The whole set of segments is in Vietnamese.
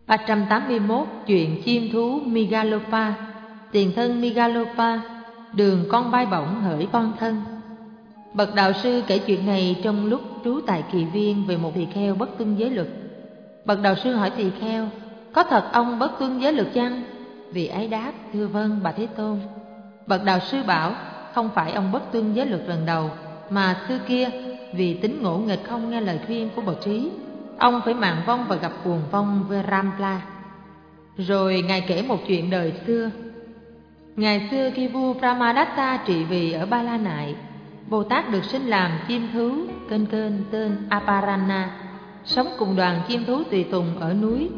381. Chuyện chim thú Megalopa. Tiền thân Megalopa, đường con bay bổng hỡi con thân. Bậc đạo sư kể chuyện này trong lúc trú tại Kỳ Viên về một tỳ kheo bất tuân giới luật. Bậc đạo sư hỏi tỳ kheo: có thật ông bất tuân giới luật chăng? Vị ấy đáp: thưa vâng bà Thế Tôn. Bậc đạo sư bảo: không phải ông bất tuân giới luật lần đầu, mà xưa kia vì tính ngỗ nghịch không nghe lời khuyên của bậc trí, ông phải màng vong và gặp cuồng vong Verampla. Rồi ngài kể một chuyện đời xưa. Ngày xưa khi vua Brahmadatta trị vì ở Ba La Nại, Bồ Tát được sinh làm chim thú kênh tên Aparana, sống cùng đoàn chim thú tùy tùng ở núi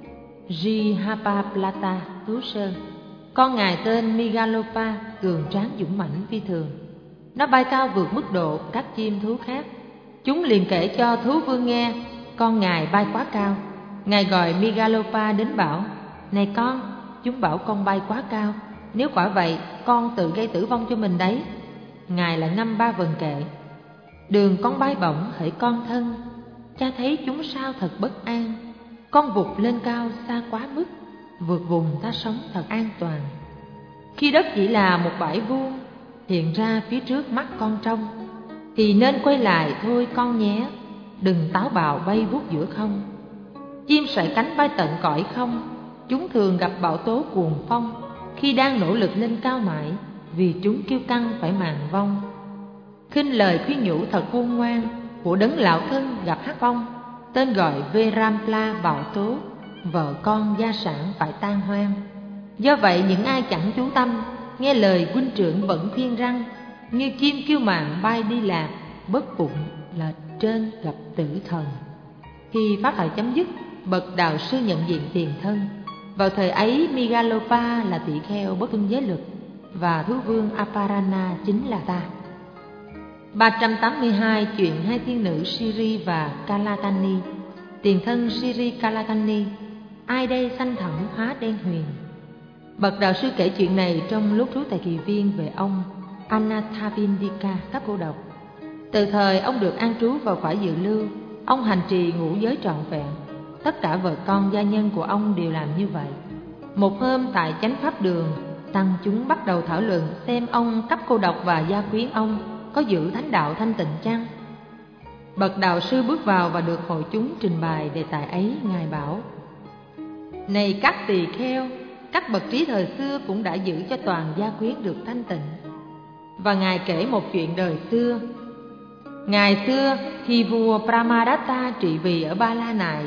Jihapalata, Tú Sơn. Con ngài tên Megalopa, cường tráng dũng mãnh phi thường. Nó bay cao vượt mức độ các chim thú khác. Chúng liền kể cho thú vương nghe con ngài bay quá cao. Ngài gọi Megalopa đến bảo: này con, chúng bảo con bay quá cao, nếu quả vậy con tự gây tử vong cho mình đấy. Ngài lại ngâm ba vần kệ: đường con bay bổng hỡi con thân, cha thấy chúng sao thật bất an. Con vụt lên cao xa quá mức, vượt vùng ta sống thật an toàn. Khi đất chỉ là một bãi vuông hiện ra phía trước mắt con trông, thì nên quay lại thôi con nhé, đừng táo bạo bay vút giữa không. Chim sải cánh bay tận cõi không, chúng thường gặp bão tố cuồng phong khi đang nỗ lực lên cao mãi, vì chúng kiêu căng phải màng vong. Khinh lời khuyên nhủ thật khôn ngoan của đấng lão thân gặp hắc vong, tên gọi Verampla bão tố, vợ con gia sản phải tan hoang. Do vậy những ai chẳng chú tâm, nghe lời huynh trưởng vẫn khuyên răng, như chim kiêu mạn bay đi lạc, bất bụng lệch trên gặp tử thần. Khi pháp thoại chấm dứt, bậc đạo sư nhận diện tiền thân. Vào thời ấy Megalopa là tỳ kheo bất tuân giới luật, và thú vương Aparana chính là ta. 382. Chuyện hai thiên nữ Siri và Kalakani. Tiền thân Siri Kalakani, ai đây sanh thẳm hóa đen huyền. Bậc đạo sư kể chuyện này trong lúc trú tại Kỳ Viên về ông Anathapindika Tháp Cô Độc. Từ thời ông được an trú vào cõi dự lưu, ông hành trì ngũ giới trọn vẹn. Tất cả vợ con gia nhân của ông đều làm như vậy. Một hôm tại chánh pháp đường, tăng chúng bắt đầu thảo luận xem ông Cấp Cô Độc và gia quyến ông có giữ thánh đạo thanh tịnh chăng. Bậc đạo sư bước vào và được hội chúng trình bày đề tài ấy. Ngài bảo: này các tỳ kheo, các bậc trí thời xưa cũng đã giữ cho toàn gia quyến được thanh tịnh. Và ngài kể một chuyện đời xưa. Ngày xưa khi vua Brahmadatta trị vì ở Ba La Nại,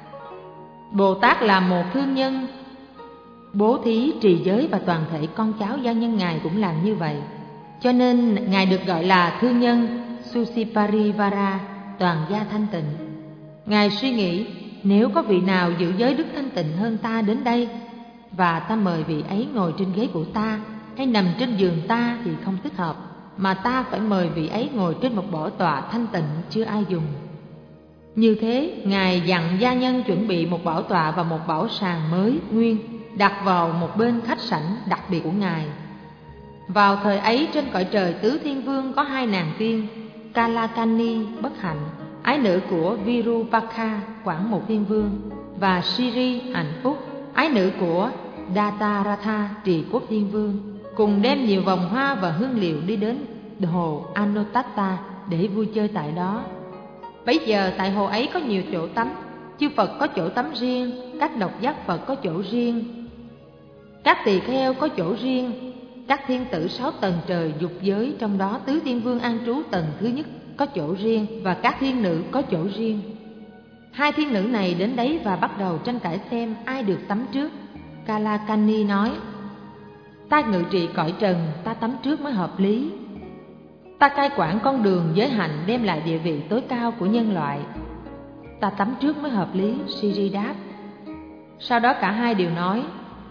Bồ Tát là một thương nhân, bố thí trì giới, và toàn thể con cháu gia nhân ngài cũng làm như vậy. Cho nên ngài được gọi là thương nhân Susiparivara, toàn gia thanh tịnh. Ngài suy nghĩ, nếu có vị nào giữ giới đức thanh tịnh hơn ta đến đây, và ta mời vị ấy ngồi trên ghế của ta hay nằm trên giường ta thì không thích hợp, mà ta phải mời vị ấy ngồi trên một bảo tọa thanh tịnh chưa ai dùng. Như thế, ngài dặn gia nhân chuẩn bị một bảo tọa và một bảo sàng mới nguyên, đặt vào một bên khách sảnh đặc biệt của ngài. Vào thời ấy trên cõi trời tứ thiên vương có hai nàng tiên, Kalakani bất hạnh, ái nữ của Virupakha quản một thiên vương, và Siri hạnh phúc, ái nữ của Dataratha trì quốc thiên vương, cùng đem nhiều vòng hoa và hương liệu đi đến hồ Anotatta để vui chơi tại đó. Bấy giờ tại hồ ấy có nhiều chỗ tắm, chư Phật có chỗ tắm riêng, các độc giác Phật có chỗ riêng, các tỳ kheo có chỗ riêng, các thiên tử 6 tầng trời dục giới, trong đó tứ thiên vương an trú tầng thứ nhất có chỗ riêng, và các thiên nữ có chỗ riêng. Hai thiên nữ này đến đấy và bắt đầu tranh cãi xem ai được tắm trước. Kalakani nói: ta ngự trị cõi trần, ta tắm trước mới hợp lý. Ta cai quản con đường giới hạnh đem lại địa vị tối cao của nhân loại, ta tắm trước mới hợp lý. Siri đáp. Sau đó cả hai đều nói: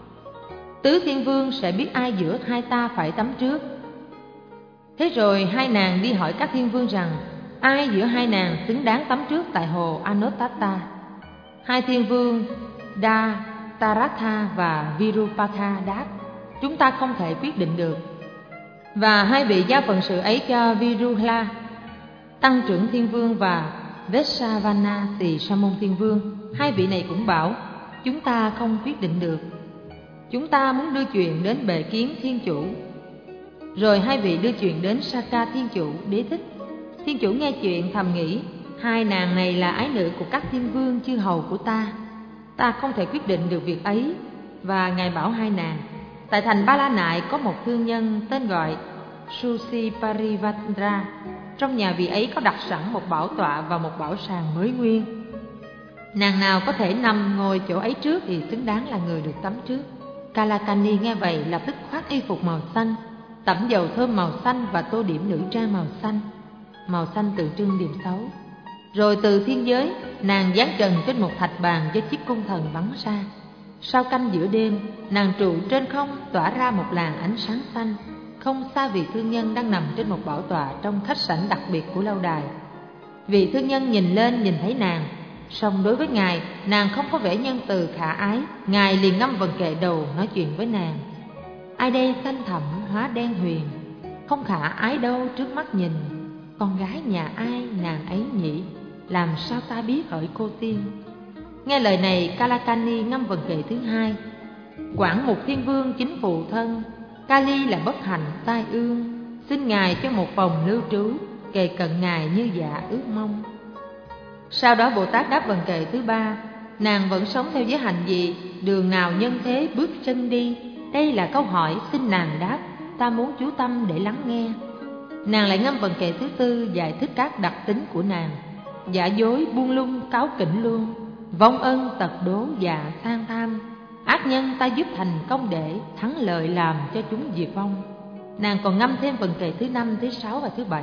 tứ thiên vương sẽ biết ai giữa hai ta phải tắm trước. Thế rồi hai nàng đi hỏi các thiên vương rằng ai giữa hai nàng xứng đáng tắm trước tại hồ Anotatta. Hai thiên vương Dataratha và Virupakha đáp: chúng ta không thể quyết định được. Và hai vị giao phận sự ấy cho Viruhla, tăng trưởng thiên vương, và Vesavana tỳ sa môn thiên vương. Hai vị này cũng bảo: chúng ta không quyết định được. Chúng ta muốn đưa chuyện đến bề kiến thiên chủ. Rồi hai vị đưa chuyện đến Saka thiên chủ đế thích. Thiên chủ nghe chuyện thầm nghĩ, hai nàng này là ái nữ của các thiên vương chư hầu của ta. Ta không thể quyết định được việc ấy. Và ngài bảo hai nàng, tại thành Ba La Nại có một thương nhân tên gọi Susi Parivatra. Trong nhà vị ấy có đặt sẵn một bảo tọa và một bảo sàng mới nguyên. Nàng nào có thể nằm ngồi chỗ ấy trước thì xứng đáng là người được tắm trước. Kalakani nghe vậy lập tức khoác y phục màu xanh, tẩm dầu thơm màu xanh và tô điểm nữ trang màu xanh. Màu xanh tượng trưng điềm xấu. Rồi từ thiên giới, nàng giáng trần trên một thạch bàn với chiếc cung thần bắn ra. Sau canh giữa đêm, nàng trụ trên không tỏa ra một làn ánh sáng xanh. Không xa vị thương nhân đang nằm trên một bảo tọa trong khách sảnh đặc biệt của lâu đài. Vị thương nhân nhìn lên nhìn thấy nàng, song đối với ngài, nàng không có vẻ nhân từ khả ái. Ngài liền ngâm vần kệ đầu nói chuyện với nàng. Ai đây xanh thẳm hóa đen huyền, không khả ái đâu trước mắt nhìn. Con gái nhà ai nàng ấy nhỉ, làm sao ta biết hỡi cô tiên. Nghe lời này, Kalakani ngâm vần kệ thứ hai. Quảng một thiên vương chính phụ thân, Kali là bất hạnh tai ương. Xin ngài cho một phòng lưu trú, kề cận ngài như dạ ước mong. Sau đó Bồ Tát đáp vần kệ thứ ba. Nàng vẫn sống theo giới hạnh gì, đường nào nhân thế bước chân đi. Đây là câu hỏi xin nàng đáp, ta muốn chú tâm để lắng nghe. Nàng lại ngâm vần kệ thứ tư giải thích các đặc tính của nàng. Giả dối buông lung cáo kỉnh luôn, vong ân tật đố dạ sang tham. Ác nhân ta giúp thành công để thắng lợi làm cho chúng diệt vong. Nàng còn ngâm thêm vần kệ thứ năm, thứ sáu và thứ bảy.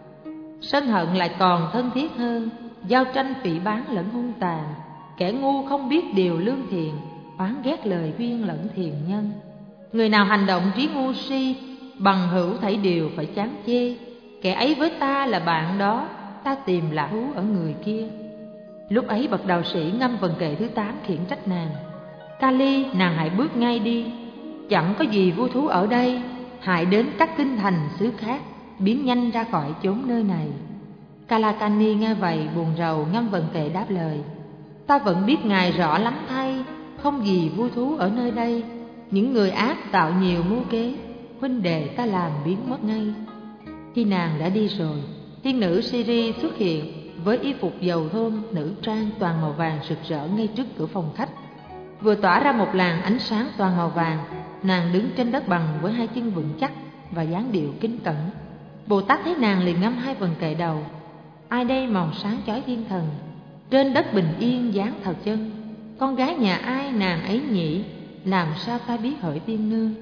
Sân hận lại còn thân thiết hơn, giao tranh phỉ báng lẫn hung tàn. Kẻ ngu không biết điều lương thiện, oán ghét lời khuyên lẫn thiện nhân. Người nào hành động trí ngu si, bằng hữu thảy điều phải chán chê. Kẻ ấy với ta là bạn đó, ta tìm lạc thú ở người kia. Lúc ấy bậc đạo sĩ ngâm vần kệ thứ 8 khiển trách nàng. Kali, nàng hãy bước ngay đi, chẳng có gì vui thú ở đây. Hãy đến các kinh thành xứ khác, biến nhanh ra khỏi chốn nơi này. Kalakani nghe vậy buồn rầu ngâm vần kệ đáp lời. Ta vẫn biết ngài rõ lắm thay, không gì vui thú ở nơi đây. Những người ác tạo nhiều mưu kế, huynh đệ ta làm biến mất ngay. Khi nàng đã đi rồi, tiên nữ Siri xuất hiện với y phục dầu thơm nữ trang toàn màu vàng rực rỡ ngay trước cửa phòng khách. Vừa tỏa ra một làn ánh sáng toàn màu vàng, nàng đứng trên đất bằng với hai chân vững chắc và dáng điệu kính cẩn. Bồ Tát thấy nàng liền ngâm hai vần kệ đầu. Ai đây màu sáng chói thiên thần, trên đất bình yên dáng thờ chân. Con gái nhà ai nàng ấy nhỉ, làm sao ta biết hỡi tiên nương.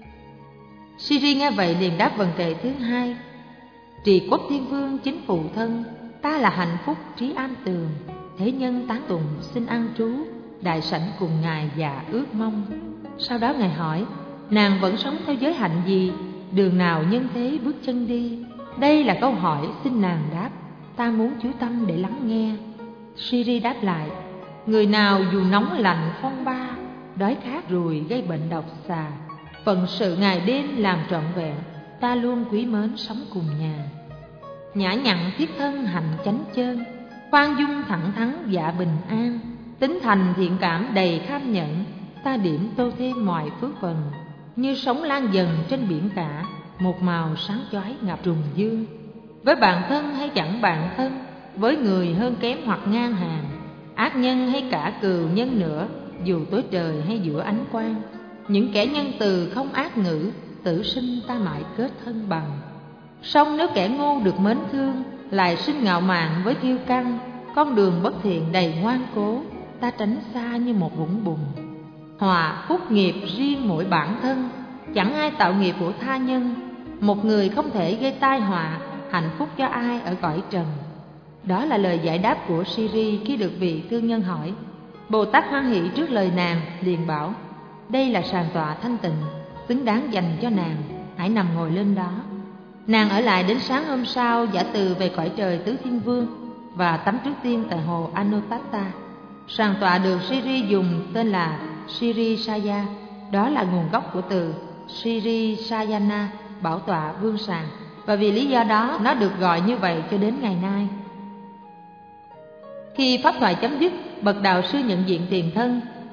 Siri nghe vậy liền đáp vần kệ thứ hai. Trì quốc thiên vương chính phụ thân, ta là hạnh phúc trí an tường. Thế nhân tán tùng xin ăn trú, đại sảnh cùng ngài dạ ước mong. Sau đó ngài hỏi, nàng vẫn sống theo giới hạnh gì, đường nào nhân thế bước chân đi. Đây là câu hỏi xin nàng đáp, ta muốn chú tâm để lắng nghe. Siri đáp lại, người nào dù nóng lạnh phong ba, đói khát ruồi gây bệnh độc xà, phận sự ngày đêm làm trọn vẹn, ta luôn quý mến sống cùng nhà. Nhã nhặn thiết thân hạnh chánh chơn, khoan dung thẳng thắn dạ bình an, tính thành thiện cảm đầy kham nhẫn, ta điểm tô thêm mọi phước phần. Như sóng lan dần trên biển cả, một màu sáng chói ngập trùng dương. Với bạn thân hay chẳng bạn thân, với người hơn kém hoặc ngang hàng, ác nhân hay cả cừu nhân nữa, dù tối trời hay giữa ánh quang, những kẻ nhân từ không ác ngữ, tử sinh ta mãi kết thân bằng. Song nếu kẻ ngu được mến thương, lại sinh ngạo mạn với kiêu căng, con đường bất thiện đầy ngoan cố, ta tránh xa như một vũng bùn. Hòa phúc nghiệp riêng mỗi bản thân, chẳng ai tạo nghiệp của tha nhân. Một người không thể gây tai họa, hạnh phúc cho ai ở cõi trần. Đó là lời giải đáp của Siri khi được vị thương nhân hỏi. Bồ Tát hoan hỷ trước lời nàng, liền bảo, đây là sàn tọa thanh tịnh, xứng đáng dành cho nàng, hãy nằm ngồi lên đó. Nàng ở lại đến sáng hôm sau, giả từ về cõi trời tứ thiên vương và tắm trước tiên tại hồ Anotatta. Sàn tọa được Siri dùng tên là Siri Saya, đó là nguồn gốc của từ Siri Sayana, bảo tọa vương sàn, và vì lý do đó nó được gọi như vậy cho đến ngày nay. Khi pháp thoại chấm dứt, bậc đạo sư nhận diện tiền thân,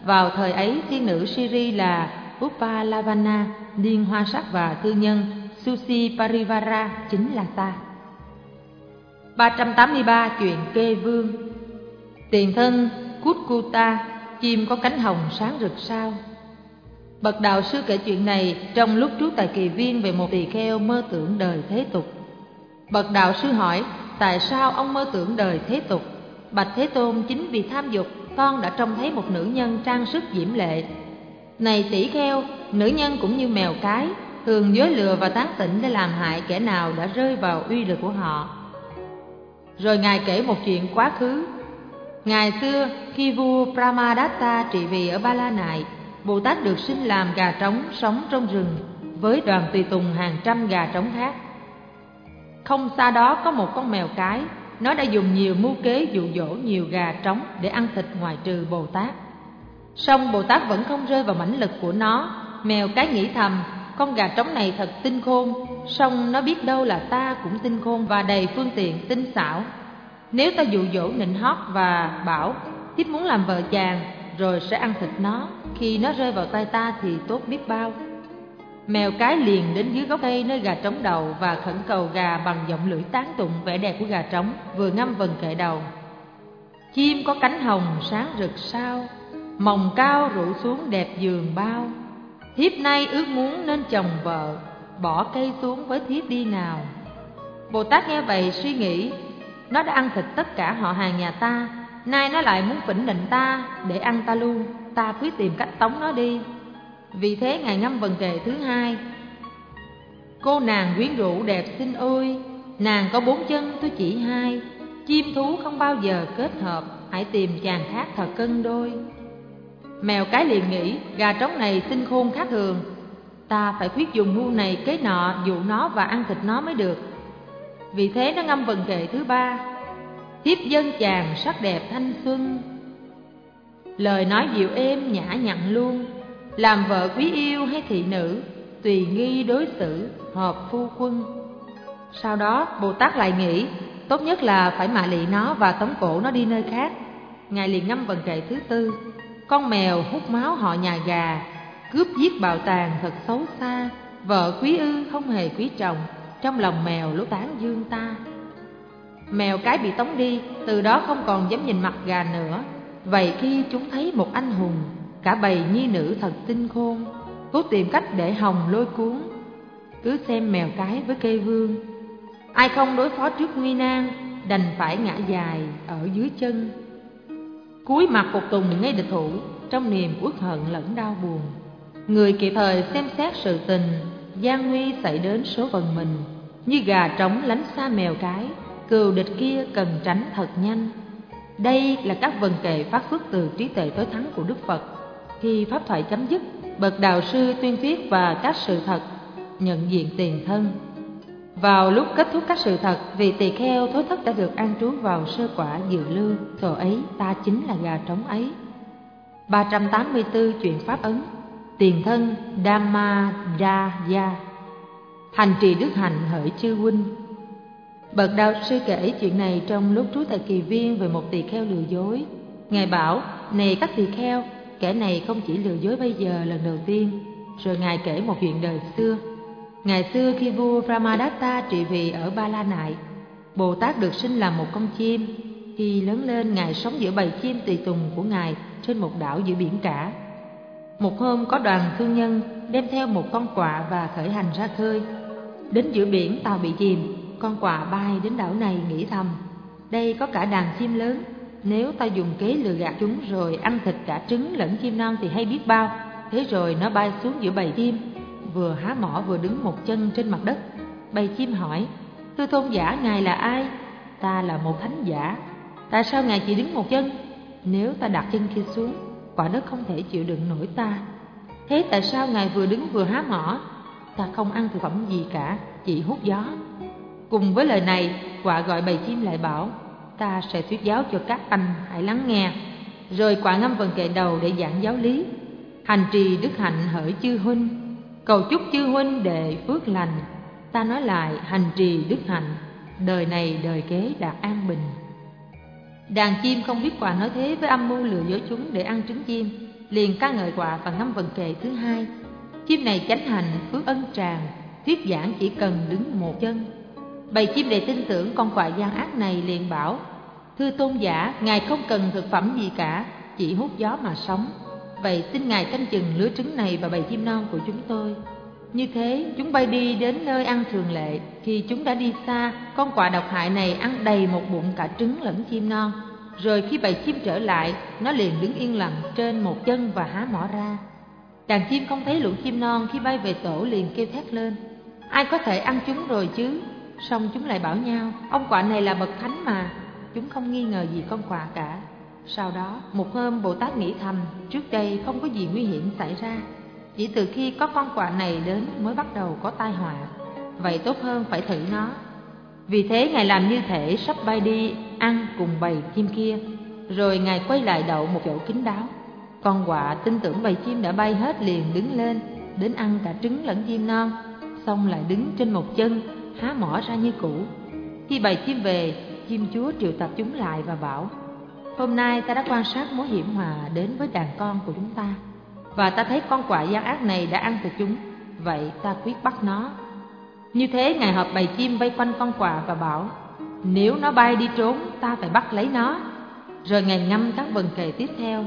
Vào thời ấy, tiên nữ Siri là Upalavana, niên hoa sắc và thư nhân Susi Parivara chính là ta. 383. Chuyện Kê Vương. Tiền thân Kutkuta, chim có cánh hồng sáng rực sao. Bậc đạo sư kể chuyện này trong lúc trú tại Kỳ Viên về một tỳ kheo mơ tưởng đời thế tục. Bậc đạo sư hỏi, tại sao ông mơ tưởng đời thế tục? Bạch Thế Tôn, chính vì tham dục, con đã trông thấy một nữ nhân trang sức diễm lệ. Này tỷ kheo, nữ nhân cũng như mèo cái, thường dối lừa và tán tỉnh để làm hại kẻ nào đã rơi vào uy lực của họ. Rồi Ngài kể một chuyện quá khứ. Ngày xưa, khi vua Brahmadatta trị vì ở Ba La Nại, Bồ Tát được sinh làm gà trống sống trong rừng với đoàn tùy tùng hàng trăm gà trống khác. Không xa đó có một con mèo cái, nó đã dùng nhiều mưu kế dụ dỗ nhiều gà trống để ăn thịt ngoại trừ Bồ Tát. Song Bồ Tát vẫn không rơi vào mãnh lực của nó. Mèo cái nghĩ thầm, con gà trống này thật tinh khôn, song nó biết đâu là ta cũng tinh khôn và đầy phương tiện tinh xảo. Nếu ta dụ dỗ nịnh hót và bảo thiếp muốn làm vợ chàng, rồi sẽ ăn thịt nó, khi nó rơi vào tay ta thì tốt biết bao. Mèo cái liền đến dưới gốc cây nơi gà trống đầu và khẩn cầu gà bằng giọng lưỡi tán tụng vẻ đẹp của gà trống, vừa ngâm vần kệ đầu. Chim có cánh hồng sáng rực sao, mồng cao rủ xuống đẹp giường bao. Thiếp nay ước muốn nên chồng vợ, bỏ cây xuống với thiếp đi nào. Bồ Tát nghe vậy suy nghĩ, nó đã ăn thịt tất cả họ hàng nhà ta, nay nó lại muốn phỉnh nịnh ta để ăn ta luôn, ta cứ tìm cách tống nó đi. Vì thế Ngài ngâm vần kệ thứ hai. Cô nàng quyến rũ đẹp xinh ôi, nàng có 4 chân tôi chỉ 2. Chim thú không bao giờ kết hợp, hãy tìm chàng khác thật cân đôi. Mèo cái liền nghĩ, gà trống này tinh khôn khác thường, ta phải thuyết dùng mưu này kế nọ dụ nó và ăn thịt nó mới được. Vì thế nó ngâm vần kệ thứ ba. Thiếp dân chàng sắc đẹp thanh xuân, lời nói dịu êm nhã nhặn luôn. Làm vợ quý yêu hay thị nữ, tùy nghi đối xử, hợp phu quân. Sau đó Bồ Tát lại nghĩ, tốt nhất là phải mạ lị nó và tống cổ nó đi nơi khác. Ngài liền ngâm vần kệ thứ tư. Con mèo hút máu họ nhà gà, cướp giết bào tàng thật xấu xa. Vợ quý ư không hề quý chồng, trong lòng mèo lố tán dương ta. Mèo cái bị tống đi, từ đó không còn dám nhìn mặt gà nữa. Vậy khi chúng thấy một anh hùng, cả bầy nhi nữ thật tinh khôn, cố tìm cách để hòng lôi cuốn. Cứ xem mèo cái với cây vương, ai không đối phó trước nguy nan, đành phải ngã dài ở dưới chân. Cúi mặt phục tùng ngay địch thủ, trong niềm uất hận lẫn đau buồn. Người kịp thời xem xét sự tình, gian nguy xảy đến số phận mình. Như gà trống lánh xa mèo cái, cừu địch kia cần tránh thật nhanh. Đây là các vần kệ phát xuất từ trí tuệ tối thắng của Đức Phật. Khi pháp thoại chấm dứt, bậc đạo sư tuyên thuyết và các sự thật, nhận diện tiền thân. Vào lúc kết thúc các sự thật, vị tỳ kheo thối thất đã được an trú vào sơ quả dự lưu. Thời ấy ta chính là gà trống ấy. 384. Chuyện pháp ấn. Tiền thân Dhammadaya, hành trì đức hạnh hỡi chư huynh. Bậc đạo sư kể chuyện này trong lúc trú tại Kỳ Viên về một tỳ kheo lừa dối. Ngài bảo, này các tỳ kheo, kẻ này không chỉ lừa dối bây giờ lần đầu tiên. Rồi Ngài kể một chuyện đời xưa. Ngày xưa khi vua Brahmadatta trị vì ở Ba La Nại, Bồ Tát được sinh làm một con chim. Khi lớn lên, Ngài sống giữa bầy chim tùy tùng của Ngài trên một đảo giữa biển cả. Một hôm có đoàn thương nhân đem theo một con quạ và khởi hành ra khơi. Đến giữa biển, tàu bị chìm. Con quạ bay đến đảo này nghĩ thầm, đây có cả đàn chim lớn, nếu ta dùng kế lừa gạt chúng rồi ăn thịt cả trứng lẫn chim non thì hay biết bao. Thế rồi nó bay xuống giữa bầy chim, vừa há mỏ vừa đứng một chân trên mặt đất. Bầy chim hỏi, thưa tôn giả, ngài là ai? Ta là một thánh giả. Tại sao ngài chỉ đứng một chân? Nếu ta đặt chân kia xuống, quả đất không thể chịu đựng nổi ta. Thế tại sao ngài vừa đứng vừa há mỏ? Ta không ăn thực phẩm gì cả, chỉ hút gió. Cùng với lời này, quạ gọi bầy chim lại bảo, ta sẽ thuyết giáo cho các anh, hãy lắng nghe. Rồi quạ ngâm vần kệ đầu để giảng giáo lý. Hành trì đức hạnh hỡi chư huynh, cầu chúc chư huynh đệ phước lành. Ta nói lại, hành trì đức hạnh, đời này đời kế đạt an bình. Đàn chim không biết quạ nói thế với âm mưu lừa dối chúng để ăn trứng chim. liền ca ngợi quạ và ngâm vần kệ thứ hai. Chim này chánh hành, phước ân tràn, thuyết giảng chỉ cần đứng một chân. Bầy chim đầy tin tưởng con quạ gian ác này liền bảo: thưa tôn giả, ngài không cần thực phẩm gì cả, chỉ hút gió mà sống. Vậy xin ngài canh chừng lứa trứng này và bầy chim non của chúng tôi. Như thế chúng bay đi đến nơi ăn thường lệ. Khi chúng đã đi xa, con quạ độc hại này ăn đầy một bụng cả trứng lẫn chim non. Rồi khi bầy chim trở lại, nó liền đứng yên lặng trên một chân và há mỏ ra. Đàn chim không thấy lũ chim non, khi bay về tổ liền kêu thét lên: ai có thể ăn chúng rồi chứ? Xong chúng lại bảo nhau: ông quạ này là bậc thánh mà. Chúng không nghi ngờ gì con quạ cả. Sau đó một hôm, Bồ Tát nghĩ thầm, trước đây không có gì nguy hiểm xảy ra, chỉ từ khi có con quạ này đến mới bắt đầu có tai họa. Vậy tốt hơn phải thử nó. Vì thế ngài làm như thể sắp bay đi ăn cùng bầy chim kia. Rồi ngài quay lại đậu một chỗ kín đáo. Con quạ tin tưởng bầy chim đã bay hết liền đứng lên, đến ăn cả trứng lẫn chim non, xong lại đứng trên một chân, há mỏ ra như cũ. Khi bầy chim về, chim chúa triệu tập chúng lại và bảo: hôm nay ta đã quan sát mối hiểm họa đến với đàn con của chúng ta, và ta thấy con quạ gian ác này đã ăn thịt chúng. Vậy ta quyết bắt nó. Như thế ngài họp bầy chim vây quanh con quạ và bảo: nếu nó bay đi trốn, ta phải bắt lấy nó. Rồi ngài ngâm các vần kệ tiếp theo: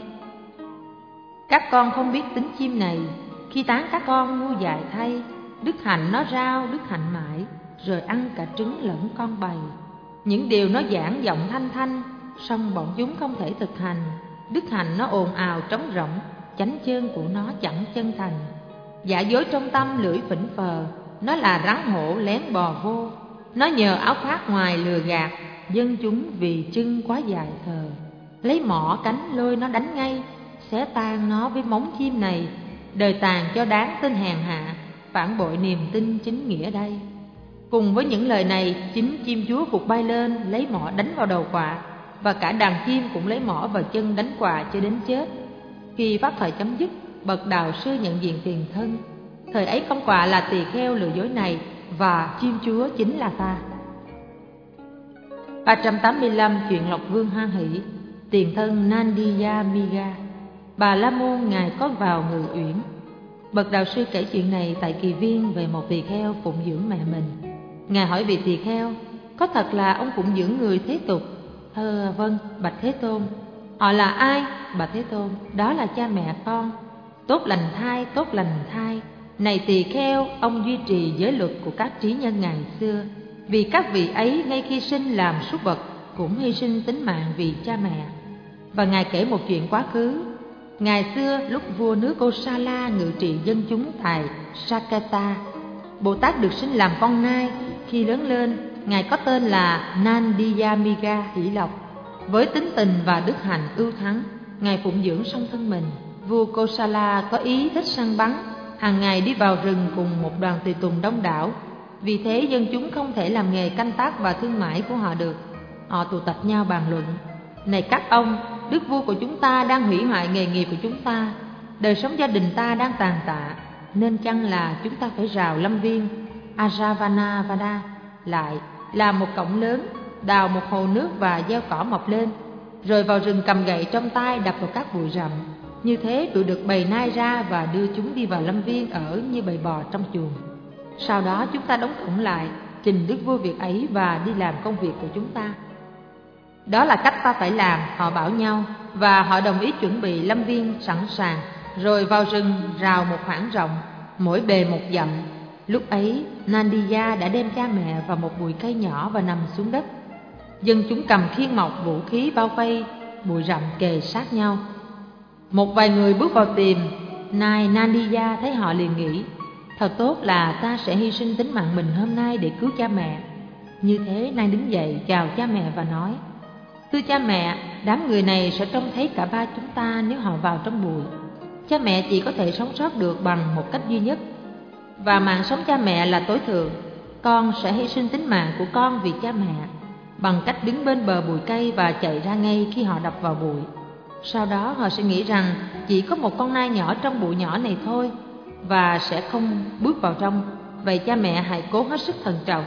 các con không biết tính chim này, khi tán các con ngu dại thay, đức hạnh nó rao đức hạnh mãi, rồi ăn cả trứng lẫn con bầy. Những điều nó giảng giọng thanh thanh, song bọn chúng không thể thực hành. Đức hạnh nó ồn ào trống rỗng, chánh chân của nó chẳng chân thành. Giả dối trong tâm lưỡi phỉnh phờ, nó là rắn hổ lén bò vô. Nó nhờ áo khoác ngoài lừa gạt, dân chúng vì chân quá dài thờ. Lấy mỏ cánh lôi nó đánh ngay, xé tan nó với móng chim này. Đời tàn cho đáng tên hèn hạ, phản bội niềm tin chính nghĩa đây. Cùng với những lời này, chính chim chúa vụt bay lên, lấy mỏ đánh vào đầu quạ, và cả đàn chim cũng lấy mỏ vào chân đánh quạ cho đến chết. Khi pháp thời chấm dứt, bậc đạo sư nhận diện tiền thân. Thời ấy con quạ là tỳ kheo lừa dối này, và chim chúa chính là ta. 385. Chuyện Lộc Vương hoan hỷ. Tiền thân Nandiya Miga. Bà La Môn ngài có vào Ngự Uyển. Bậc đạo sư kể chuyện này tại Kỳ Viên về một tỳ kheo phụng dưỡng mẹ mình. Ngài hỏi vị tỳ kheo: có thật là ông phụng dưỡng người thế tục? Thưa vâng, bạch Thế Tôn. Họ là ai? Bạch Thế Tôn: đó là cha mẹ con. Tốt lành thai, tốt lành thai. Này tỳ kheo, ông duy trì giới luật của các trí nhân ngày xưa, vì các vị ấy ngay khi sinh làm súc vật cũng hy sinh tính mạng vì cha mẹ. Và ngài kể một chuyện quá khứ. Ngày xưa lúc vua nước Kosala ngự trị dân chúng tại Saketa, Bồ Tát được sinh làm con nai. Khi lớn lên, ngài có tên là Nandiyamiga hỷ lộc. Với tính tình và đức hạnh ưu thắng, ngài phụng dưỡng song thân mình. Vua Kosala có ý thích săn bắn, hàng ngày đi vào rừng cùng một đoàn tùy tùng đông đảo. Vì thế dân chúng không thể làm nghề canh tác và thương mại của họ được. Họ tụ tập nhau bàn luận: này các ông, đức vua của chúng ta đang hủy hoại nghề nghiệp của chúng ta, đời sống gia đình ta đang tàn tạ, nên chăng là chúng ta phải rào lâm viên Ajavanavada lại, làm một cổng lớn, đào một hồ nước và gieo cỏ mọc lên, rồi vào rừng cầm gậy trong tay đập vào các bụi rậm. Như thế đuổi được bầy nai ra và đưa chúng đi vào lâm viên ở như bầy bò trong chuồng. Sau đó chúng ta đóng cổng lại, trình đức vua việc ấy và đi làm công việc của chúng ta. Đó là cách ta phải làm, họ bảo nhau, và họ đồng ý chuẩn bị lâm viên sẵn sàng, rồi vào rừng rào một khoảng rộng, mỗi bề một dặm. Lúc ấy Nandiya đã đem cha mẹ vào một bụi cây nhỏ và nằm xuống đất. Dân chúng cầm khiên mộc vũ khí bao vây bụi rậm kề sát nhau. Một vài người bước vào tìm. Nai Nandiya thấy họ liền nghĩ: thật tốt là ta sẽ hy sinh tính mạng mình hôm nay để cứu cha mẹ. Như thế Nai đứng dậy chào cha mẹ và nói: thưa cha mẹ, đám người này sẽ trông thấy cả ba chúng ta nếu họ vào trong bụi. Cha mẹ chỉ có thể sống sót được bằng một cách duy nhất, và mạng sống cha mẹ là tối thượng. Con sẽ hy sinh tính mạng của con vì cha mẹ, bằng cách đứng bên bờ bụi cây và chạy ra ngay khi họ đập vào bụi. Sau đó họ sẽ nghĩ rằng chỉ có một con nai nhỏ trong bụi nhỏ này thôi, và sẽ không bước vào trong. Vậy cha mẹ hãy cố hết sức thận trọng.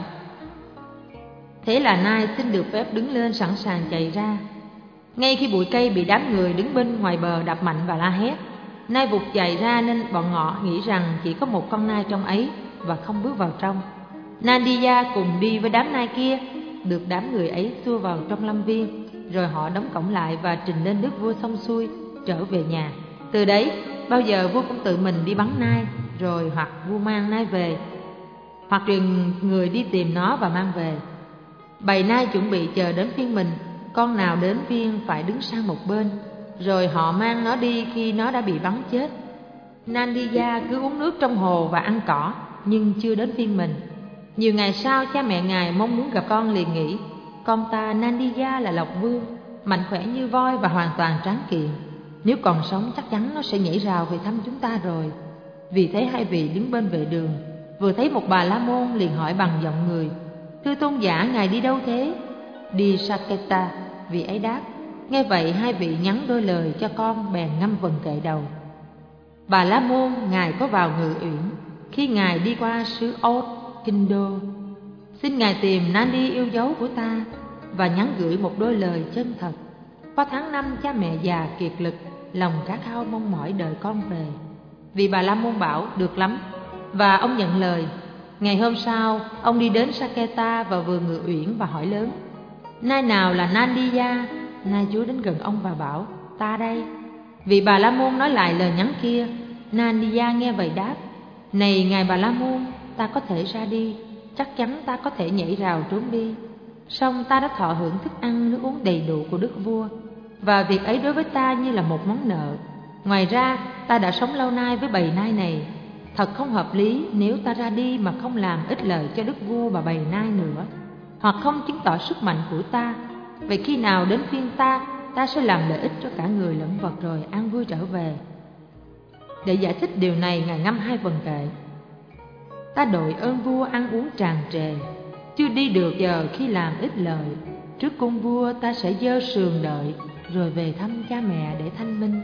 Thế là Nai xin được phép đứng lên sẵn sàng chạy ra. Ngay khi bụi cây bị đám người đứng bên ngoài bờ đập mạnh và la hét, Nai vụt chạy ra nên bọn họ nghĩ rằng chỉ có một con nai trong ấy và không bước vào trong. Nandiya cùng đi với đám nai kia, được đám người ấy xua vào trong lâm viên, rồi họ đóng cổng lại và trình lên đức vua xong xuôi, trở về nhà. Từ đấy, bao giờ vua cũng tự mình đi bắn nai, rồi hoặc vua mang nai về, hoặc truyền người đi tìm nó và mang về. Bầy nai chuẩn bị chờ đến phiên mình, con nào đến phiên phải đứng sang một bên, rồi họ mang nó đi khi nó đã bị bắn chết. Nandiya cứ uống nước trong hồ và ăn cỏ, nhưng chưa đến phiên mình. Nhiều ngày sau, cha mẹ ngài mong muốn gặp con, liền nghĩ con ta Nandiya là Lộc Vương, mạnh khỏe như voi và hoàn toàn tráng kiện. Nếu còn sống chắc chắn nó sẽ nhảy rào về thăm chúng ta rồi. Vì thế hai vị đứng bên vệ đường, vừa thấy một bà la môn liền hỏi bằng giọng người: thưa tôn giả, ngài đi đâu thế? Đi Saketa, vị ấy đáp. Nghe vậy hai vị nhắn đôi lời cho con, bèn ngâm vần kệ đầu. Bà la môn ngài có vào Ngự Uyển khi ngài đi qua xứ Ốt, kinh đô. Xin ngài tìm Nandi yêu dấu của ta và nhắn gửi một đôi lời chân thật. Qua tháng 5 cha mẹ già kiệt lực, lòng khát khao mong mỏi đợi con về. Vì bà la môn bảo được lắm, và ông nhận lời. Ngày hôm sau, ông đi đến Saketa vào vườn Ngự Uyển và hỏi lớn: nai nào là Nandiya? Nai chúa đến gần ông và bảo: ta đây. Vị bà la môn nói lại lời nhắn kia. Nandiya nghe vậy đáp: này ngài bà la môn, ta có thể ra đi, chắc chắn ta có thể nhảy rào trốn đi. Song ta đã thọ hưởng thức ăn nước uống đầy đủ của đức vua, và việc ấy đối với ta như là một món nợ. Ngoài ra, ta đã sống lâu nay với bầy nai này. Thật không hợp lý nếu ta ra đi mà không làm ích lợi cho đức vua và bầy nai nữa, hoặc không chứng tỏ sức mạnh của ta. Vậy khi nào đến phiên ta sẽ làm lợi ích cho cả người lẫn vật, rồi an vui trở về. Để giải thích điều này, ngài ngâm hai vần kệ: ta đội ơn vua ăn uống tràn trề, chưa đi được giờ khi làm ích lợi. Trước cung vua ta sẽ giơ sườn đợi, rồi về thăm cha mẹ để thanh minh.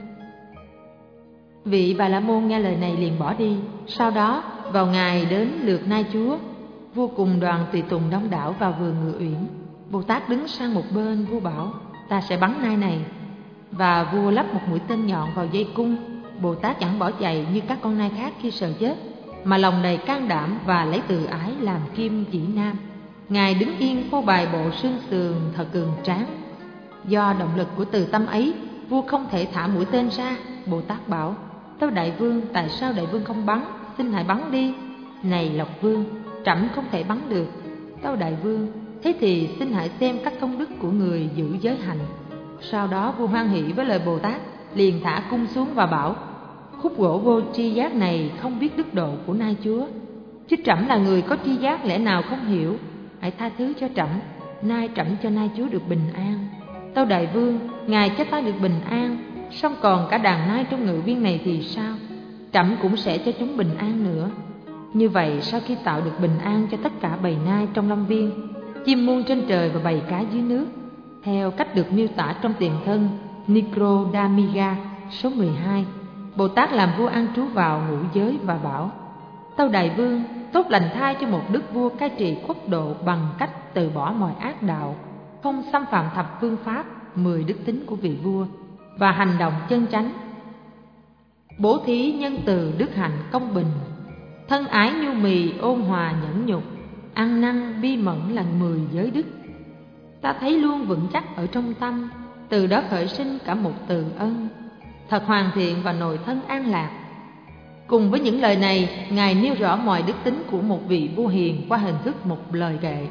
Vị bà la môn nghe lời này liền bỏ đi. Sau đó vào ngày đến lượt nai chúa, vua cùng đoàn tùy tùng đông đảo vào vườn Ngự Uyển. Bồ Tát đứng sang một bên, vua bảo: ta sẽ bắn nai này. Và vua lắp một mũi tên nhọn vào dây cung. Bồ Tát chẳng bỏ chạy như các con nai khác khi sợ chết, mà lòng đầy can đảm và lấy từ ái làm kim chỉ nam. Ngài đứng yên phô bày bộ xương sườn thật cường tráng. Do động lực của từ tâm ấy, vua không thể thả mũi tên ra. Bồ Tát bảo: tâu đại vương, tại sao đại vương không bắn? Xin hãy bắn đi. Này Lộc Vương, trẫm không thể bắn được. Tâu đại vương, thế thì xin hãy xem các công đức của người giữ giới hạnh. Sau đó vua hoan hỷ với lời Bồ Tát, liền thả cung xuống và bảo: khúc gỗ vô tri giác này không biết đức độ của nai chúa, chứ trẫm là người có tri giác, lẽ nào không hiểu? Hãy tha thứ cho trẫm, nay trẫm cho nai chúa được bình an. Tâu đại vương, ngài cho ta được bình an, song còn cả đàn nai trong ngự viên này thì sao? Trẫm cũng sẽ cho chúng bình an nữa. Như vậy, sau khi tạo được bình an cho tất cả bầy nai trong lâm viên, chim muôn trên trời và bầy cá dưới nước, theo cách được miêu tả trong tiền thân Nikrodamiga số 12, Bồ Tát làm vua an trú vào ngũ giới và bảo: tâu đại vương, tốt lành thay cho một đức vua cai trị quốc độ bằng cách từ bỏ mọi ác đạo, không xâm phạm thập phương pháp, 10 đức tính của vị vua, và hành động chân chánh, bố thí nhân từ đức hạnh công bình, thân ái nhu mì ôn hòa nhẫn nhục, ăn năn bi mẫn là 10 giới đức. Ta thấy luôn vững chắc ở trong tâm, từ đó khởi sinh cả một từ ân, thật hoàn thiện và nội thân an lạc. Cùng với những lời này, ngài nêu rõ mọi đức tính của một vị vua hiền qua hình thức một lời kệ.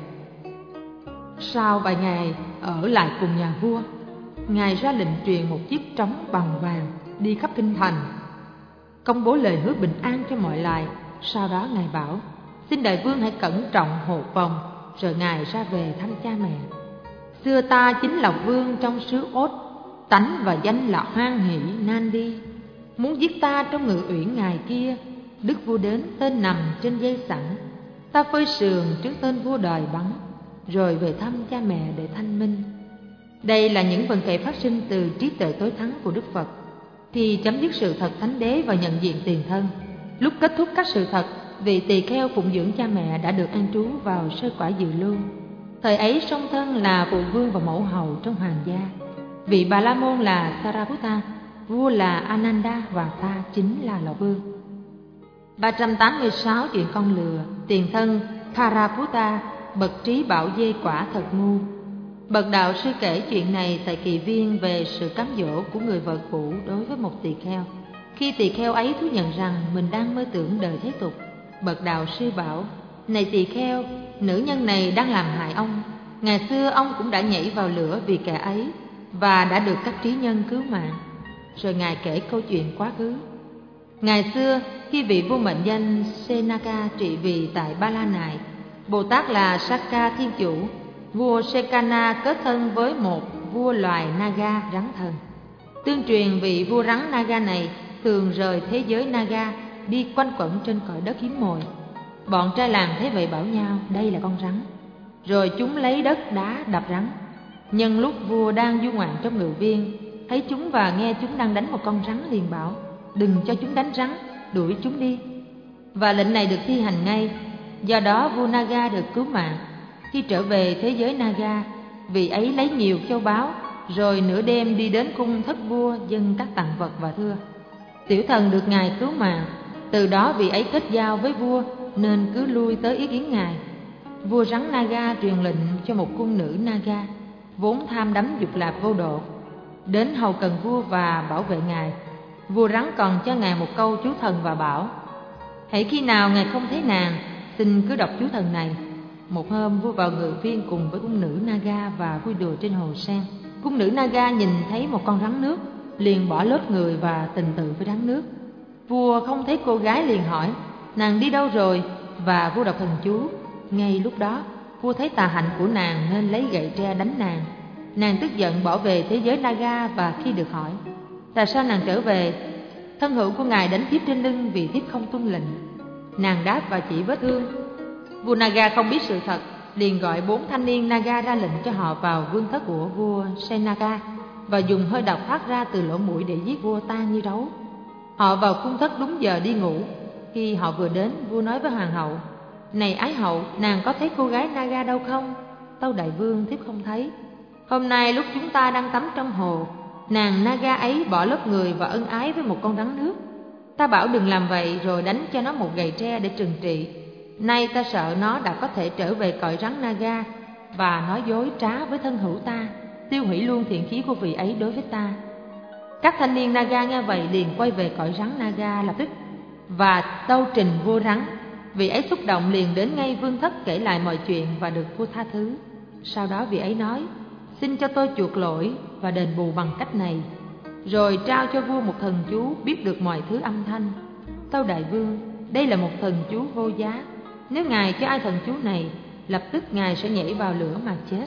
Sau vài ngày ở lại cùng nhà vua, ngài ra lệnh truyền một chiếc trống bằng vàng đi khắp kinh thành, công bố lời hứa bình an cho mọi loài. Sau đó ngài bảo: xin đại vương hãy cẩn trọng hộ phòng, rồi ngài ra về thăm cha mẹ. Xưa ta chính là vương trong xứ Ốt, tánh và danh là Hoan Hỷ Nandi. Muốn giết ta trong Ngự Uyển ngày kia, đức vua đến, tên nằm trên dây sẵn. Ta phơi sườn trước tên vua đòi bắn, rồi về thăm cha mẹ để thanh minh. Đây là những vần kệ phát sinh từ trí tuệ tối thắng của Đức Phật, thì chấm dứt sự thật thánh đế và nhận diện tiền thân. Lúc kết thúc các sự thật, vị tỳ kheo phụng dưỡng cha mẹ đã được an trú vào sơ quả Dự Lưu. Thời ấy song thân là phụ vương và mẫu hầu trong hoàng gia. Vị Bà La Môn là Sariputta vua là Ananda và ta chính là Lộc Vương. 386 chuyện con lừa. Tiền thân Tharaputa, bậc trí bảo dê quả thật ngu. Bậc đạo sư kể chuyện này tại kỳ viên về sự cám dỗ của người vợ cũ đối với một tỳ kheo. Khi tỳ kheo ấy thú nhận rằng mình đang mơ tưởng đời thế tục, bậc đạo sư bảo: này tỳ kheo, nữ nhân này đang làm hại ông. Ngày xưa ông cũng đã nhảy vào lửa vì kẻ ấy và đã được các trí nhân cứu mạng. Rồi ngài kể câu chuyện quá khứ. Ngày xưa, khi vị vua mệnh danh Senaka trị vì tại Ba La Nại, Bồ Tát là Sakka Thiên Chủ, vua Sekana kết thân với một vua loài Naga rắn thần. Tương truyền vị vua rắn Naga này thường rời thế giới Naga, đi quanh quẩn trên cõi đất hiếm mồi. Bọn trai làng thấy vậy bảo nhau: đây là con rắn. Rồi chúng lấy đất đá đập rắn. Nhân lúc vua đang du ngoạn trong ngự viên, thấy chúng và nghe chúng đang đánh một con rắn, liền bảo: đừng cho chúng đánh rắn, đuổi chúng đi. Và lệnh này được thi hành ngay. Do đó vua Naga được cứu mạng. Khi trở về thế giới Naga, vị ấy lấy nhiều châu báu, rồi nửa đêm đi đến cung thất vua dâng các tặng vật và thưa. Tiểu thần được ngài cứu mạng, từ đó vị ấy kết giao với vua, nên cứ lui tới ý kiến ngài. Vua rắn Naga truyền lệnh cho một cung nữ Naga, vốn tham đắm dục lạc vô độ, đến hầu cần vua và bảo vệ ngài. Vua rắn còn cho ngài một câu chú thần và bảo: hãy khi nào ngài không thấy nàng, xin cứ đọc chú thần này. Một hôm vua vào ngự viên cùng với cung nữ Naga và vui đùa trên hồ sen. Cung nữ Naga nhìn thấy một con rắn nước, liền bỏ lết người và tình tự với rắn nước. Vua không thấy cô gái, liền hỏi: nàng đi đâu rồi? Và vua đọc thần chú. Ngay lúc đó vua thấy tà hạnh của nàng nên lấy gậy tre đánh nàng. Nàng tức giận bỏ về thế giới Naga, và khi được hỏi tại sao nàng trở về, thân hữu của ngài đánh thiếp trên lưng vì thiếp không tuân lệnh. Nàng đáp và chỉ vết thương. Vua Naga không biết sự thật, liền gọi 4 thanh niên Naga ra lệnh cho họ vào vương thất của vua Senaka và dùng hơi độc thoát ra từ lỗ mũi để giết vua ta như rấu. Họ vào cung thất đúng giờ đi ngủ. Khi họ vừa đến, vua nói với hoàng hậu: này ái hậu, nàng có thấy cô gái Naga đâu không? Tâu đại vương, thiếp không thấy. Hôm nay lúc chúng ta đang tắm trong hồ, nàng Naga ấy bỏ lớp người và ân ái với một con rắn nước. Ta bảo đừng làm vậy, rồi đánh cho nó một gậy tre để trừng trị. Nay ta sợ nó đã có thể trở về cõi rắn Naga và nói dối trá với thân hữu ta, tiêu hủy luôn thiện khí của vị ấy đối với ta. Các thanh niên Naga nghe vậy liền quay về cõi rắn Naga lập tức và tâu trình vua rắn. Vị ấy xúc động liền đến ngay vương thất kể lại mọi chuyện và được vua tha thứ. Sau đó vị ấy nói: xin cho tôi chuộc lỗi và đền bù bằng cách này. Rồi trao cho vua một thần chú biết được mọi thứ âm thanh. Tâu đại vương, đây là một thần chú vô giá. Nếu ngài cho ai thần chú này, lập tức ngài sẽ nhảy vào lửa mà chết.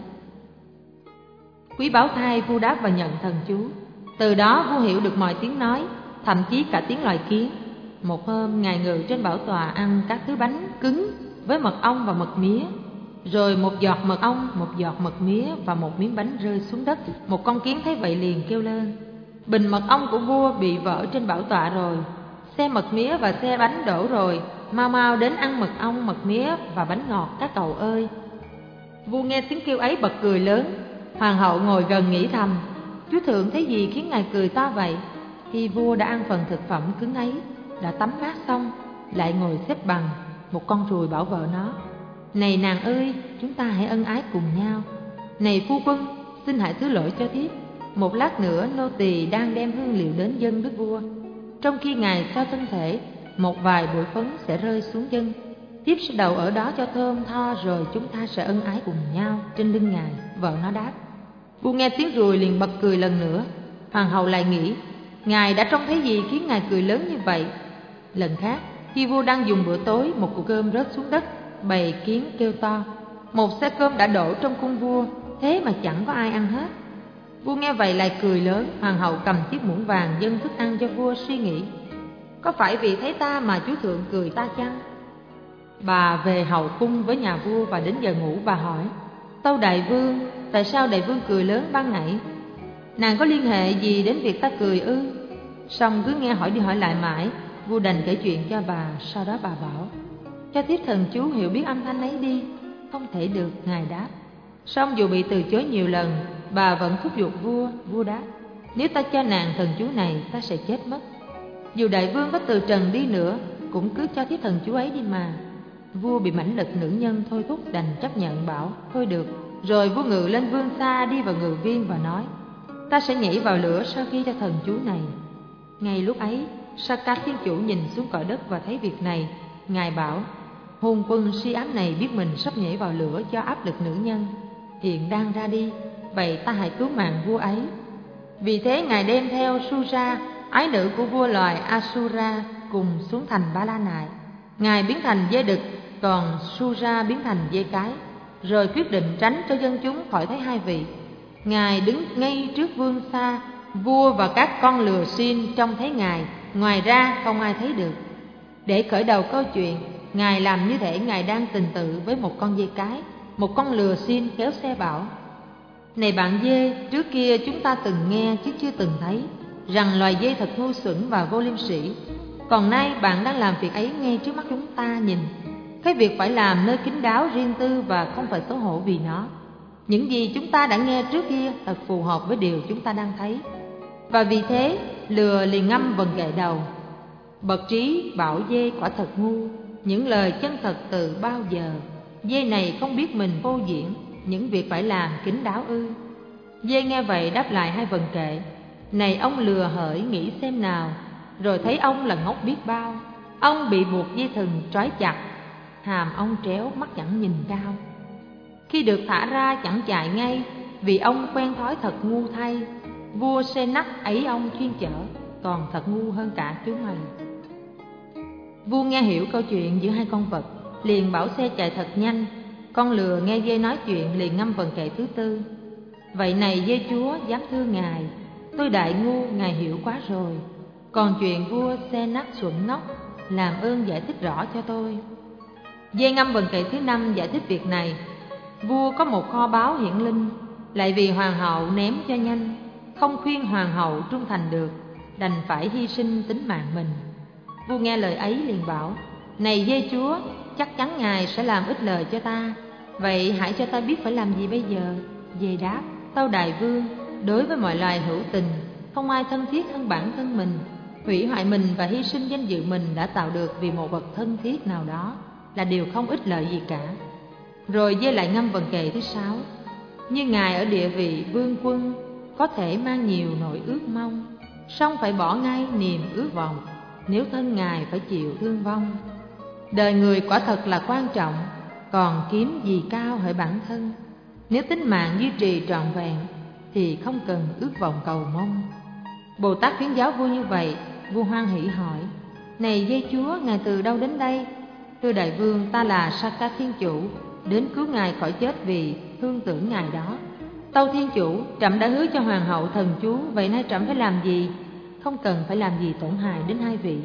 Quý báo thai vua đáp và nhận thần chú. Từ đó vua hiểu được mọi tiếng nói, thậm chí cả tiếng loài kiến. Một hôm ngài ngự trên bảo tọa ăn các thứ bánh cứng với mật ong và mật mía. Rồi một giọt mật ong, một giọt mật mía và một miếng bánh rơi xuống đất. Một con kiến thấy vậy liền kêu lên: bình mật ong của vua bị vỡ trên bảo tọa rồi, xe mật mía và xe bánh đổ rồi, mau mau đến ăn mật ong, mật mía và bánh ngọt các cậu ơi. Vua nghe tiếng kêu ấy bật cười lớn. Hoàng hậu ngồi gần nghĩ thầm: chúa thượng thấy gì khiến ngài cười to vậy? Khi vua đã ăn phần thực phẩm cứng ấy, đã tắm mát xong, lại ngồi xếp bằng, một con ruồi bảo vợ nó: này nàng ơi, chúng ta hãy ân ái cùng nhau. Này phu quân, xin hãy thứ lỗi cho thiếp. Một lát nữa nô tỳ đang đem hương liệu đến dâng đức vua. Trong khi ngài xoa thân thể, một vài bụi phấn sẽ rơi xuống chân. Thiếp sẽ đậu ở đó cho thơm tho, rồi chúng ta sẽ ân ái cùng nhau trên lưng ngài. Vợ nó đáp. Vua nghe tiếng ruồi liền bật cười lần nữa. Hoàng hậu lại nghĩ: ngài đã trông thấy gì khiến ngài cười lớn như vậy? Lần khác, khi vua đang dùng bữa tối, một cục cơm rớt xuống đất, bầy kiến kêu to. Một xe cơm đã đổ trong cung vua, thế mà chẳng có ai ăn hết. Vua nghe vậy lại cười lớn. Hoàng hậu cầm chiếc muỗng vàng dâng thức ăn cho vua, suy nghĩ: có phải vì thấy ta mà chúa thượng cười ta chăng? Bà về hậu cung với nhà vua và đến giờ ngủ bà hỏi: tâu đại vương, tại sao đại vương cười lớn ban nãy? Nàng có liên hệ gì đến việc ta cười ư? Xong cứ nghe hỏi đi hỏi lại mãi, vua đành kể chuyện cho bà. Sau đó bà bảo: cho thiếp thần chú hiểu biết âm thanh ấy đi. Không thể được, ngài đáp. Xong dù bị từ chối nhiều lần, bà vẫn thúc giục vua. Vua đáp: Nếu ta cho nàng thần chú này, ta sẽ chết mất. Dù đại vương có từ trần đi nữa, cũng cứ cho thiếp thần chú ấy đi mà. Vua bị mãnh lực nữ nhân thôi thúc đành chấp nhận, bảo thôi được. Rồi vua ngự lên vương xa, đi vào ngự viên và nói: ta sẽ nhảy vào lửa sau khi cho thần chú này. Ngay lúc ấy, Saka Thiên Chủ nhìn xuống cõi đất và thấy việc này. Ngài bảo: hôn quân si ám này biết mình sắp nhảy vào lửa do áp lực nữ nhân, hiện đang ra đi, vậy ta hãy cứu mạng vua ấy. Vì thế ngài đem theo Sura, ái nữ của vua loài Asura, cùng xuống thành Ba La Nại. Ngài biến thành dê đực, còn Sura biến thành dê cái, rồi quyết định tránh cho dân chúng khỏi thấy hai vị. Ngài đứng ngay trước vương xa, vua và các con lừa xin trông thấy ngài, ngoài ra không ai thấy được. Để khởi đầu câu chuyện, ngài làm như thể ngài đang tình tự với một con dê cái. Một con lừa xin kéo xe bảo: này bạn dê, trước kia chúng ta từng nghe chứ chưa từng thấy rằng loài dê thật ngu xuẩn và vô liêm sỉ. Còn nay bạn đang làm việc ấy ngay trước mắt chúng ta nhìn. Cái việc phải làm nơi kín đáo riêng tư và không phải xấu hổ vì nó. Những gì chúng ta đã nghe trước kia thật phù hợp với điều chúng ta đang thấy. Và vì thế lừa liền ngâm vần gậy đầu: bậc trí bảo dê quả thật ngu, những lời chân thật từ bao giờ. Dê này không biết mình phô diễn những việc phải làm kín đáo ư? Dê nghe vậy đáp lại hai vần kệ: này ông lừa hỡi, nghĩ xem nào, rồi thấy ông là ngốc biết bao. Ông bị buộc dây thừng trói chặt, hàm ông tréo, mắt chẳng nhìn cao. Khi được thả ra chẳng chạy ngay, vì ông quen thói thật ngu thay. Vua Senak ấy ông chuyên chở, còn thật ngu hơn cả chúng mày. Vua nghe hiểu câu chuyện giữa hai con vật, liền bảo xe chạy thật nhanh. Con lừa nghe dê nói chuyện liền ngâm vần kệ thứ tư: vậy này dê chúa, dám thưa ngài, tôi đại ngu, ngài hiểu quá rồi. Còn chuyện vua Senak xuẩn ngốc, làm ơn giải thích rõ cho tôi. Dê ngâm vần kệ thứ năm giải thích việc này: vua có một kho báu hiển linh, lại vì hoàng hậu ném cho nhanh, không khuyên hoàng hậu trung thành được, đành phải hy sinh tính mạng mình. Vua nghe lời ấy liền bảo: này dê chúa, chắc chắn ngài sẽ làm ích lời cho ta, vậy hãy cho ta biết phải làm gì bây giờ. Dê đáp: tâu đại vương, đối với mọi loài hữu tình, không ai thân thiết hơn bản thân mình. Hủy hoại mình và hy sinh danh dự mình đã tạo được vì một vật thân thiết nào đó là điều không ích lợi gì cả. Rồi dê lại ngâm vần kệ thứ sáu: như ngài ở địa vị vương quân, có thể mang nhiều nỗi ước mong, song phải bỏ ngay niềm ước vọng, nếu thân ngài phải chịu thương vong. Đời người quả thật là quan trọng, còn kiếm gì cao hỡi bản thân. Nếu tính mạng duy trì trọn vẹn, thì không cần ước vọng cầu mong. Bồ Tát khuyến giáo vua như vậy. Vua hoan hỷ hỏi: này dê chúa, ngài từ đâu đến đây? Thưa đại vương, ta là Saka Thiên Chủ, đến cứu ngài khỏi chết vì thương tưởng ngài đó. Tâu Thiên Chủ, trẫm đã hứa cho hoàng hậu thần chú, vậy nay trẫm phải làm gì? Không cần phải làm gì tổn hại đến hai vị.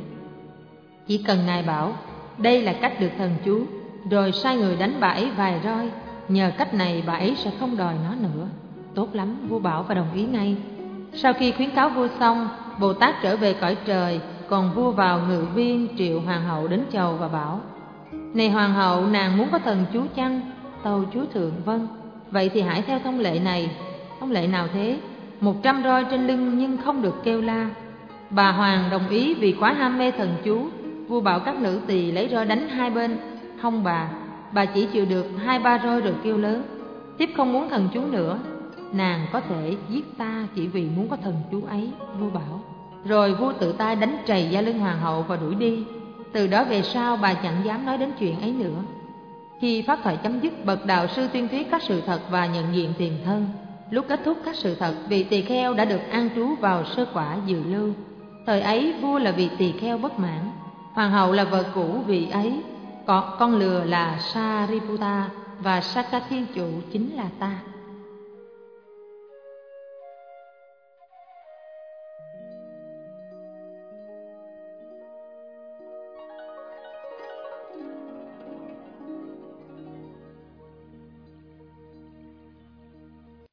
Chỉ cần ngài bảo đây là cách được thần chú, rồi sai người đánh bà ấy vài roi, nhờ cách này bà ấy sẽ không đòi nó nữa. Tốt lắm, vua bảo và đồng ý ngay. Sau khi khuyến cáo vua xong, Bồ Tát trở về cõi trời, còn vua vào ngự viên triệu hoàng hậu đến chầu và bảo: này hoàng hậu, nàng muốn có thần chú chăng? Tâu chúa thượng: vâng. Vậy thì hãy theo thông lệ này. Thông lệ nào thế? 100 roi trên lưng nhưng không được kêu la. Bà hoàng đồng ý vì quá ham mê thần chú. Vua bảo các nữ tỳ lấy roi đánh hai bên hông bà chỉ chịu được 2-3 roi rồi kêu lớn: thiếp không muốn thần chú nữa. Nàng có thể giết ta chỉ vì muốn có thần chú ấy, vua bảo. Rồi vua tự tay đánh trầy da lưng hoàng hậu và đuổi đi. Từ đó về sau bà chẳng dám nói đến chuyện ấy nữa. Khi pháp thoại chấm dứt, bậc đạo sư tuyên thuyết các sự thật và nhận diện tiền thân. Lúc kết thúc các sự thật, vị tỳ kheo đã được an trú vào sơ quả dự lưu. Thời ấy vua là vị tỳ kheo bất mãn, hoàng hậu là vợ cũ vị ấy, con lừa là Sariputta và Saka Thiên Chủ chính là ta.